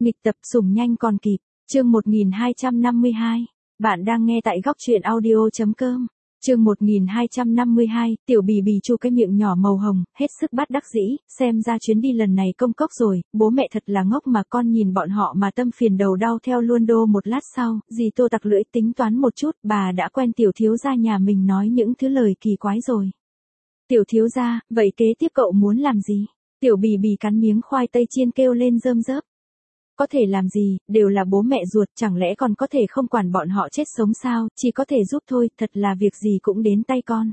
Nghịch tập sủng nhanh còn kịp. Chương 1252. Bạn đang nghe tại góc truyện audio.com. Chương 1252, Tiểu Bì Bì chu cái miệng nhỏ màu hồng, hết sức bất đắc dĩ, xem ra chuyến đi lần này công cốc rồi, bố mẹ thật là ngốc mà con nhìn bọn họ mà tâm phiền đầu đau theo luôn đô. Một lát sau, dì Tô tặc lưỡi tính toán một chút, bà đã quen tiểu thiếu gia nhà mình nói những thứ lời kỳ quái rồi. Tiểu thiếu gia, vậy kế tiếp cậu muốn làm gì? Tiểu Bì Bì cắn miếng khoai tây chiên kêu lên rơm rớp. Có thể làm gì, đều là bố mẹ ruột, chẳng lẽ còn có thể không quản bọn họ chết sống sao, chỉ có thể giúp thôi, thật là việc gì cũng đến tay con.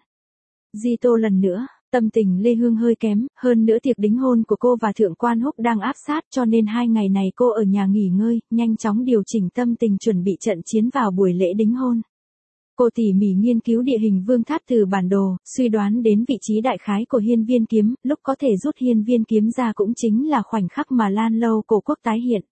Di Tô lần nữa, tâm tình Lê Hương hơi kém, hơn nữa tiệc đính hôn của cô và Thượng Quan Húc đang áp sát cho nên 2 ngày này cô ở nhà nghỉ ngơi, nhanh chóng điều chỉnh tâm tình chuẩn bị trận chiến vào buổi lễ đính hôn. Cô tỉ mỉ nghiên cứu địa hình vương tháp từ bản đồ, suy đoán đến vị trí đại khái của hiên viên kiếm, lúc có thể rút hiên viên kiếm ra cũng chính là khoảnh khắc mà Lan Lâu cổ quốc tái hiện.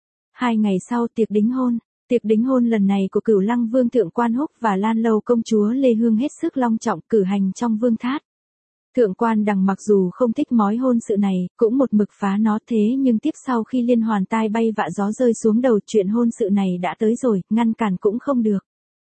2 ngày sau tiệc đính hôn. Tiệc đính hôn lần này của Cửu Lăng Vương Thượng Quan Húc và Lan Lâu công chúa Lê Hương hết sức long trọng cử hành trong vương tháp. Thượng Quan Đằng mặc dù không thích mối hôn sự này, cũng một mực phá nó thế nhưng tiếp sau khi liên hoàn tai bay vạ gió rơi xuống đầu chuyện hôn sự này đã tới rồi, ngăn cản cũng không được.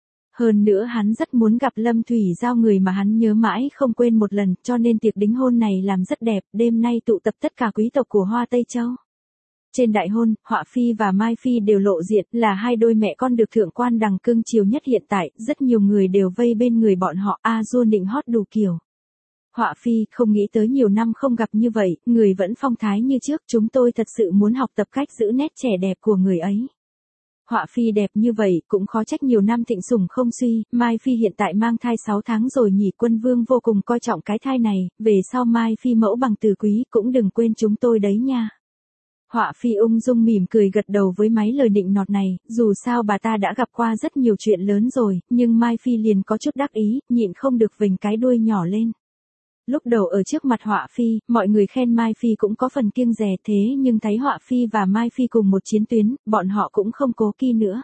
Hơn nữa hắn rất muốn gặp Lâm Thủy Giao, người mà hắn nhớ mãi không quên một lần, cho nên tiệc đính hôn này làm rất đẹp, đêm nay tụ tập tất cả quý tộc của Hoa Tây Châu. Trên đại hôn, Họa Phi và Mai Phi đều lộ diện, là hai đôi mẹ con được Thượng Quan Đằng cưng chiều nhất hiện tại, rất nhiều người đều vây bên người bọn họ, du nịnh hót đủ kiểu. Họa Phi, không nghĩ tới nhiều năm không gặp như vậy, người vẫn phong thái như trước, chúng tôi thật sự muốn học tập cách giữ nét trẻ đẹp của người ấy. Họa Phi đẹp như vậy, cũng khó trách nhiều năm thịnh sủng không suy, Mai Phi hiện tại mang thai 6 tháng rồi nhỉ, Quân Vương vô cùng coi trọng cái thai này, về sau Mai Phi mẫu bằng từ quý, cũng đừng quên chúng tôi đấy nha. Họa Phi ung dung mỉm cười gật đầu với mấy lời nịnh nọt này, dù sao bà ta đã gặp qua rất nhiều chuyện lớn rồi, nhưng Mai Phi liền có chút đắc ý, nhịn không được vểnh cái đuôi nhỏ lên. Lúc đầu ở trước mặt Họa Phi, mọi người khen Mai Phi cũng có phần kiêng dè thế nhưng thấy Họa Phi và Mai Phi cùng một chiến tuyến, bọn họ cũng không cố kỵ nữa.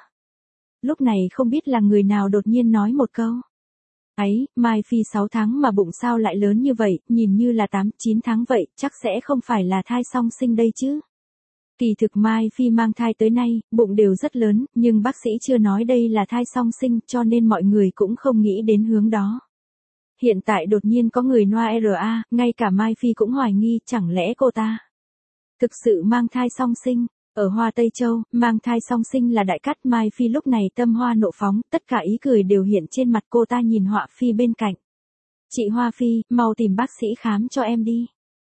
Lúc này không biết là người nào đột nhiên nói một câu. Ấy, Mai Phi 6 tháng mà bụng sao lại lớn như vậy, nhìn như là 8-9 tháng vậy, chắc sẽ không phải là thai song sinh đây chứ. Kỳ thực Mai Phi mang thai tới nay, bụng đều rất lớn, nhưng bác sĩ chưa nói đây là thai song sinh cho nên mọi người cũng không nghĩ đến hướng đó. Hiện tại đột nhiên có người noa RA, ngay cả Mai Phi cũng hoài nghi, chẳng lẽ cô ta thực sự mang thai song sinh. Ở Hoa Tây Châu, mang thai song sinh là đại cát. Mai Phi lúc này tâm hoa nộ phóng, tất cả ý cười đều hiện trên mặt cô ta, nhìn Họa Phi bên cạnh. Chị Hoa Phi, mau tìm bác sĩ khám cho em đi.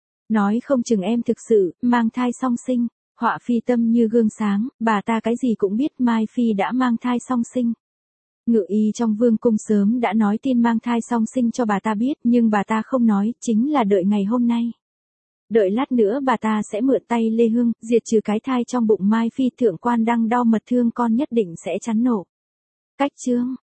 Nói không chừng em thực sự mang thai song sinh. Họa Phi tâm như gương sáng, bà ta cái gì cũng biết Mai Phi đã mang thai song sinh. Ngự y trong vương cung sớm đã nói tin mang thai song sinh cho bà ta biết, nhưng bà ta không nói, chính là đợi ngày hôm nay. Đợi lát nữa bà ta sẽ mượn tay Lê Hương, diệt trừ cái thai trong bụng Mai Phi. Thượng Quan Đăng đau mật thương con nhất định sẽ chắn nổ. Cách chương.